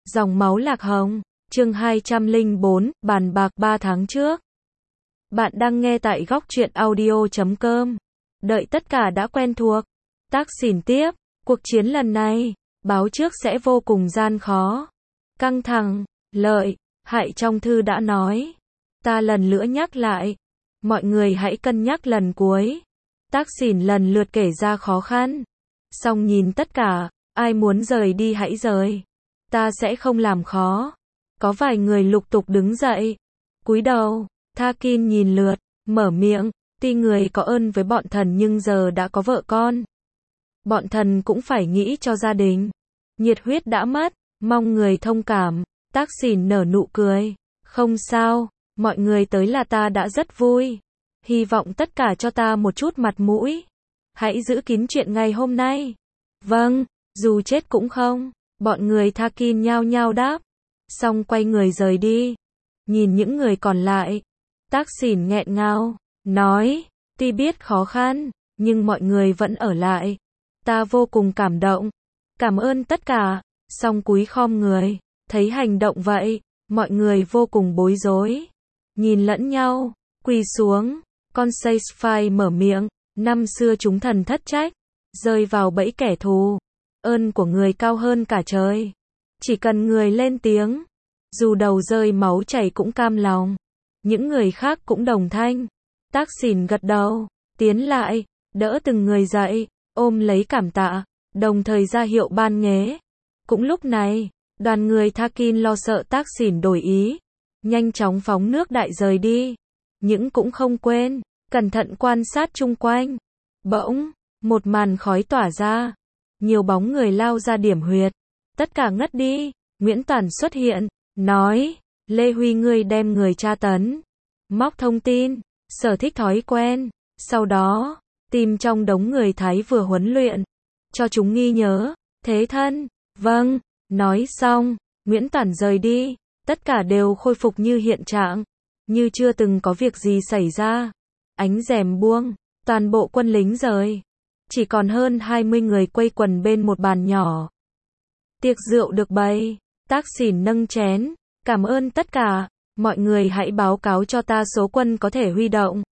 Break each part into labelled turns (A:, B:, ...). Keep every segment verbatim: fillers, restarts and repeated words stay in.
A: Dòng máu lạc hồng, chương hai trăm lẻ bốn, bàn bạc ba tháng trước. Bạn đang nghe tại góc truyện audio chấm com. Đợi tất cả đã quen thuộc. Tác xỉn tiếp, cuộc chiến lần này, báo trước sẽ vô cùng gian khó. Căng thẳng, lợi, hại trong thư đã nói. Ta lần nữa nhắc lại. Mọi người hãy cân nhắc lần cuối. Tác xỉn lần lượt kể ra khó khăn. Xong nhìn tất cả, ai muốn rời đi hãy rời. Ta sẽ không làm khó. Có vài người lục tục đứng dậy. Cúi đầu, Thakin nhìn lượt, mở miệng, tuy người có ơn với bọn thần nhưng giờ đã có vợ con. Bọn thần cũng phải nghĩ cho gia đình. Nhiệt huyết đã mất, mong người thông cảm. Tác xỉn nở nụ cười. Không sao, mọi người tới là ta đã rất vui. Hy vọng tất cả cho ta một chút mặt mũi. Hãy giữ kín chuyện ngày hôm nay. Vâng, dù chết cũng không. Bọn người Thakin nhao nhao đáp. Xong quay người rời đi. Nhìn những người còn lại. Tác xỉn nghẹn ngào. Nói, tuy biết khó khăn, nhưng mọi người vẫn ở lại. Ta vô cùng cảm động. Cảm ơn tất cả. Xong cúi khom người. Thấy hành động vậy, mọi người vô cùng bối rối. Nhìn lẫn nhau, quỳ xuống. Con Saisfai mở miệng. Năm xưa chúng thần thất trách. Rơi vào bẫy kẻ thù. Ơn của người cao hơn cả trời. Chỉ cần người lên tiếng. Dù đầu rơi máu chảy cũng cam lòng. Những người khác cũng đồng thanh. Tác xỉn gật đầu. Tiến lại. Đỡ từng người dậy. Ôm lấy cảm tạ. Đồng thời ra hiệu ban nghế. Cũng lúc này, đoàn người Thakin lo sợ tác xỉn đổi ý. Nhanh chóng phóng nước đại rời đi. Nhưng cũng không quên. Cẩn thận quan sát chung quanh. Bỗng, một màn khói tỏa ra. Nhiều bóng người lao ra điểm huyệt. Tất cả ngất đi. Nguyễn Toàn xuất hiện. Nói. Lê Huy ngươi đem người tra tấn. Móc thông tin. Sở thích thói quen. Sau đó. Tìm trong đống người Thái vừa huấn luyện. Cho chúng nghi nhớ. Thế thân. Vâng. Nói xong. Nguyễn Toàn rời đi. Tất cả đều khôi phục như hiện trạng. Như chưa từng có việc gì xảy ra. Ánh rèm buông. Toàn bộ quân lính rời. Chỉ còn hơn hai mươi người quây quần bên một bàn nhỏ. Tiệc rượu được bày. Tác xỉn nâng chén. Cảm ơn tất cả. Mọi người hãy báo cáo cho ta số quân có thể huy động.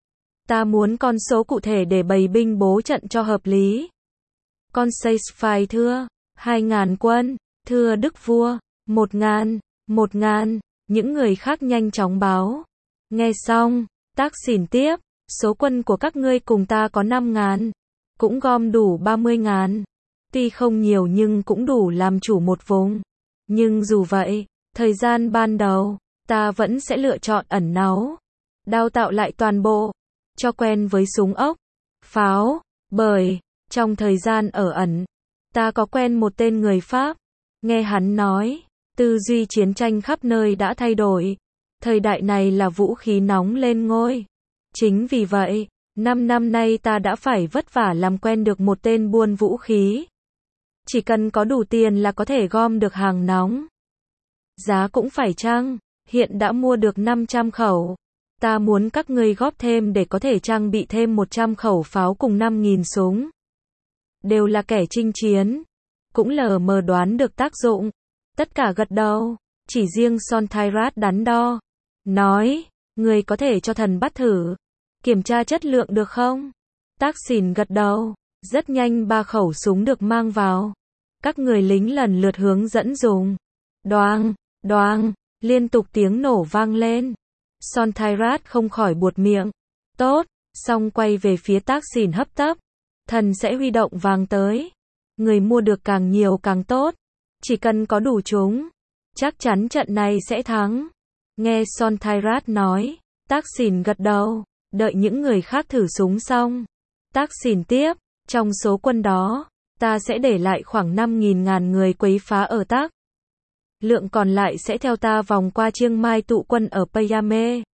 A: Ta muốn con số cụ thể để bày binh bố trận cho hợp lý. Con Saisfai thưa. Hai ngàn quân. Thưa Đức Vua. Một ngàn. Một ngàn. Những người khác nhanh chóng báo. Nghe xong. Tác xỉn tiếp. Số quân của các ngươi cùng ta có năm ngàn. Cũng gom đủ ba mươi ngàn. Tuy không nhiều nhưng cũng đủ làm chủ một vùng. Nhưng dù vậy, thời gian ban đầu, ta vẫn sẽ lựa chọn ẩn náu. Đào tạo lại toàn bộ. Cho quen với súng ốc, pháo. Bởi, trong thời gian ở ẩn, ta có quen một tên người Pháp. Nghe hắn nói, tư duy chiến tranh khắp nơi đã thay đổi. Thời đại này là vũ khí nóng lên ngôi. Chính vì vậy, năm năm nay ta đã phải vất vả làm quen được một tên buôn vũ khí. Chỉ cần có đủ tiền là có thể gom được hàng nóng. Giá cũng phải chăng, hiện đã mua được năm trăm khẩu. Ta muốn các ngươi góp thêm để có thể trang bị thêm một trăm khẩu pháo cùng năm nghìn súng. Đều là kẻ chinh chiến. Cũng lờ mờ đoán được tác dụng. Tất cả gật đầu. Chỉ riêng Sonthairat đắn đo. Nói, người có thể cho thần bắt thử. Kiểm tra chất lượng được không? Tác xỉn gật đầu. Rất nhanh ba khẩu súng được mang vào. Các người lính lần lượt hướng dẫn dùng. Đoàng, đoàng, liên tục tiếng nổ vang lên. Sonthairat không khỏi buột miệng. Tốt, xong quay về phía tác xỉn hấp tấp. Thần sẽ huy động vàng tới. Người mua được càng nhiều càng tốt. Chỉ cần có đủ chúng. Chắc chắn trận này sẽ thắng. Nghe Sonthairat nói. Tác xỉn gật đầu. Đợi những người khác thử súng xong. Tác xỉn tiếp. Trong số quân đó, ta sẽ để lại khoảng năm nghìn ngàn người quấy phá ở Tác. Lượng còn lại sẽ theo ta vòng qua Chiang Mai tụ quân ở Payame.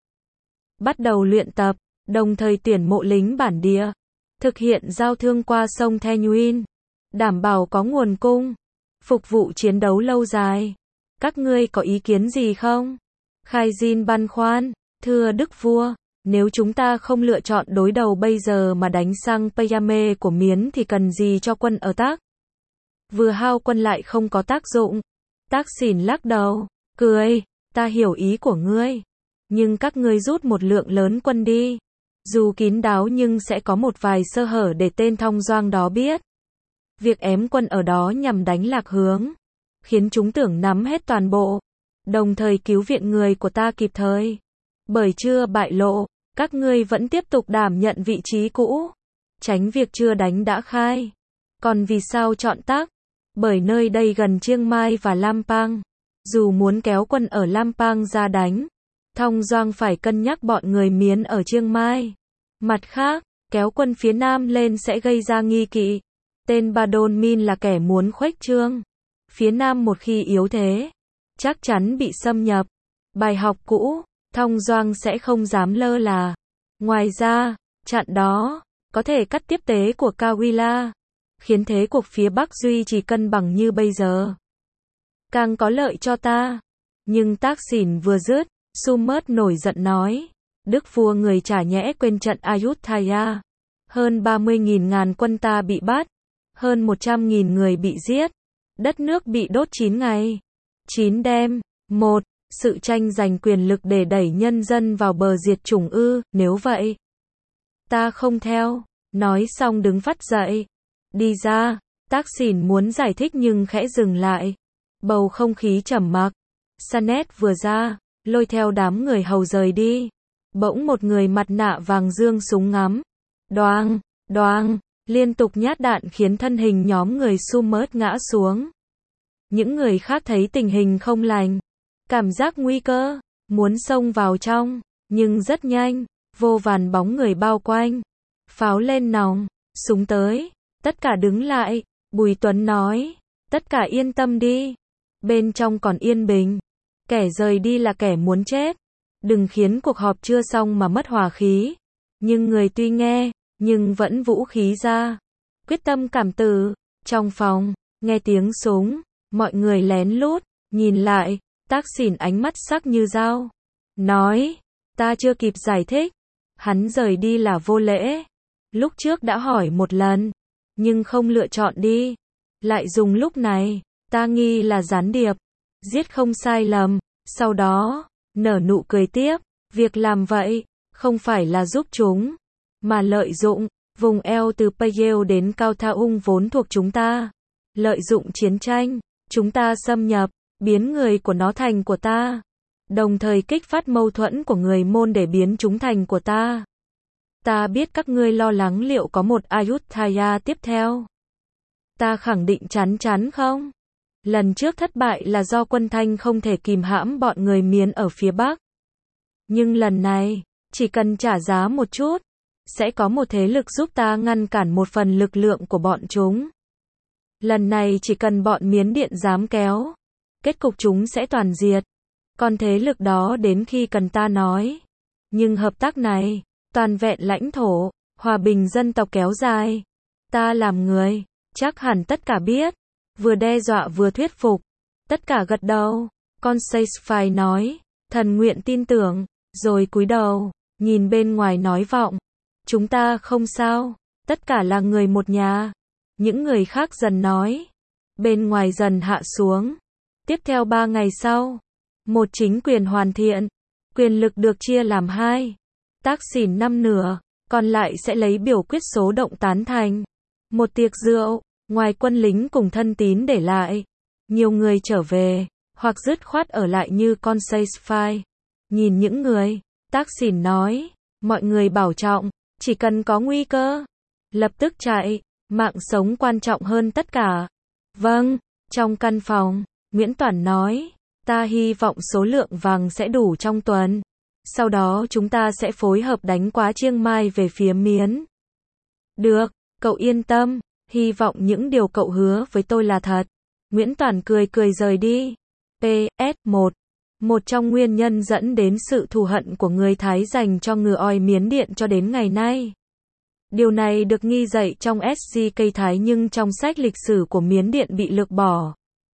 A: Bắt đầu luyện tập, đồng thời tuyển mộ lính bản địa. Thực hiện giao thương qua sông The Nguyen. Đảm bảo có nguồn cung. Phục vụ chiến đấu lâu dài. Các ngươi có ý kiến gì không? Khai Jin băn khoăn. Thưa Đức Vua. Nếu chúng ta không lựa chọn đối đầu bây giờ mà đánh sang Payame của Miến thì cần gì cho quân ở Tác? Vừa hao quân lại không có tác dụng. Tác Xỉn lắc đầu, cười, ta hiểu ý của ngươi. Nhưng các ngươi rút một lượng lớn quân đi. Dù kín đáo nhưng sẽ có một vài sơ hở để tên Thong Doang đó biết. Việc ém quân ở đó nhằm đánh lạc hướng, khiến chúng tưởng nắm hết toàn bộ, đồng thời cứu viện người của ta kịp thời. Bởi chưa bại lộ, các ngươi vẫn tiếp tục đảm nhận vị trí cũ, tránh việc chưa đánh đã khai. Còn vì sao chọn Tác? Bởi nơi đây gần Chiang Mai và Lampang. Dù muốn kéo quân ở Lampang ra đánh, Thong Doang phải cân nhắc bọn người Miến ở Chiang Mai. Mặt khác, kéo quân phía Nam lên sẽ gây ra nghi kỵ. Tên Ba Đôn Min là kẻ muốn khuếch trương. Phía Nam một khi yếu thế, chắc chắn bị xâm nhập. Bài học cũ, Thong Doang sẽ không dám lơ là. Ngoài ra, chặn đó, có thể cắt tiếp tế của Kawila, khiến thế cuộc phía Bắc duy trì cân bằng như bây giờ. Càng có lợi cho ta. Nhưng Tác Xỉn vừa dứt, Sumert nổi giận nói. Đức vua người chả nhẽ quên trận Ayutthaya. Hơn ba mươi nghìn ngàn quân ta bị bắt. Hơn một trăm nghìn người bị giết. Đất nước bị đốt chín ngày. chín đêm. Một. Sự tranh giành quyền lực để đẩy nhân dân vào bờ diệt chủng ư, nếu vậy. Ta không theo. Nói xong đứng phắt dậy. Đi ra. Tác Xỉn muốn giải thích nhưng khẽ dừng lại. Bầu không khí trầm mặc. Sanet vừa ra, lôi theo đám người hầu rời đi. Bỗng một người mặt nạ vàng giương súng ngắm. Đoàng, đoàng, liên tục nhát đạn khiến thân hình nhóm người Sumert ngã xuống. Những người khác thấy tình hình không lành. Cảm giác nguy cơ, muốn xông vào trong, nhưng rất nhanh, vô vàn bóng người bao quanh. Pháo lên nòng, súng tới, tất cả đứng lại, Bùi Tuấn nói, tất cả yên tâm đi. Bên trong còn yên bình. Kẻ rời đi là kẻ muốn chết. Đừng khiến cuộc họp chưa xong mà mất hòa khí. Nhưng người tuy nghe, nhưng vẫn vũ khí ra. Quyết tâm cảm tử. Trong phòng, nghe tiếng súng, mọi người lén lút, nhìn lại, Tác Xỉn ánh mắt sắc như dao. Nói, ta chưa kịp giải thích. Hắn rời đi là vô lễ. Lúc trước đã hỏi một lần, nhưng không lựa chọn đi. Lại dùng lúc này, ta nghi là gián điệp. Giết không sai lầm. Sau đó, nở nụ cười tiếp. Việc làm vậy, không phải là giúp chúng, mà lợi dụng. Vùng eo từ Payel đến Cao Thaung vốn thuộc chúng ta. Lợi dụng chiến tranh, chúng ta xâm nhập, biến người của nó thành của ta. Đồng thời kích phát mâu thuẫn của người Môn để biến chúng thành của ta. Ta biết các ngươi lo lắng liệu có một Ayutthaya tiếp theo. Ta khẳng định chắn chắn không? Lần trước thất bại là do quân Thanh không thể kìm hãm bọn người Miến ở phía Bắc. Nhưng lần này, chỉ cần trả giá một chút, sẽ có một thế lực giúp ta ngăn cản một phần lực lượng của bọn chúng. Lần này chỉ cần bọn Miến Điện dám kéo, kết cục chúng sẽ toàn diệt. Còn thế lực đó đến khi cần ta nói. Nhưng hợp tác này, toàn vẹn lãnh thổ, hòa bình dân tộc kéo dài. Ta làm người, chắc hẳn tất cả biết. Vừa đe dọa vừa thuyết phục. Tất cả gật đầu. Con Saisfai nói, thần nguyện tin tưởng, rồi cúi đầu, nhìn bên ngoài nói vọng. Chúng ta không sao, tất cả là người một nhà. Những người khác dần nói. Bên ngoài dần hạ xuống. Tiếp theo ba ngày sau, một chính quyền hoàn thiện. Quyền lực được chia làm hai. Tác Xỉn năm nửa, còn lại sẽ lấy biểu quyết số động tán thành. Một tiệc rượu, ngoài quân lính cùng thân tín để lại. Nhiều người trở về, hoặc dứt khoát ở lại như con Saisfai. Nhìn những người, Tác Xỉn nói, mọi người bảo trọng, chỉ cần có nguy cơ, lập tức chạy, mạng sống quan trọng hơn tất cả. Vâng, trong căn phòng, Nguyễn Toản nói, ta hy vọng số lượng vàng sẽ đủ trong tuần. Sau đó chúng ta sẽ phối hợp đánh quá Chiang Mai về phía Miến. Được, cậu yên tâm, hy vọng những điều cậu hứa với tôi là thật. Nguyễn Toản cười cười rời đi. pê ét một. Một trong nguyên nhân dẫn đến sự thù hận của người Thái dành cho ngựa oi Miến Điện cho đến ngày nay. Điều này được ghi dậy trong ét giê ca Thái nhưng trong sách lịch sử của Miến Điện bị lược bỏ.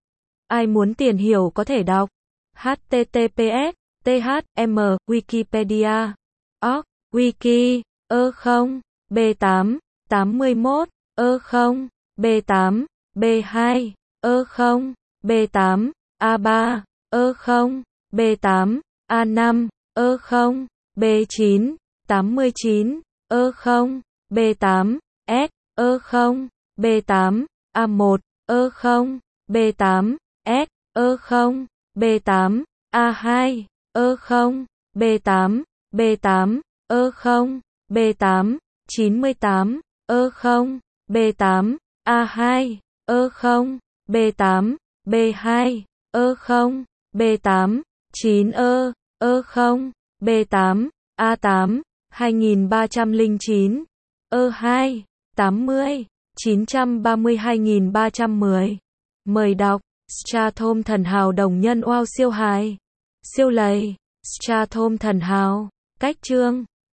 A: Ai muốn tìm hiểu có thể đọc. H T T P S T H M Wikipedia. org Wiki. ơ không. B tám. tám mươi mốt. ơ không. B tám. B hai. ơ không. B tám. A ba, ơ không, B tám, A năm, ơ không, B chín, tám mươi chín, ơ không, B tám, S, ơ không, B tám, A một, ơ không, B tám, S, ơ không, B tám, A hai, ơ không, B tám, B tám, ơ không, B tám, chín mươi tám, ơ không, B tám, A hai, ơ không, B tám, B hai, ơ không, B tám, chín ơ, ơ không, B tám, A tám, hai nghìn ba trăm lẻ chín, ơ hai, tám mươi, chín trăm ba mươi hai nghìn ba trăm mười. Mời đọc Strathom thần hào đồng nhân oao siêu hài. Siêu lầy Strathom thần hào. Cách chương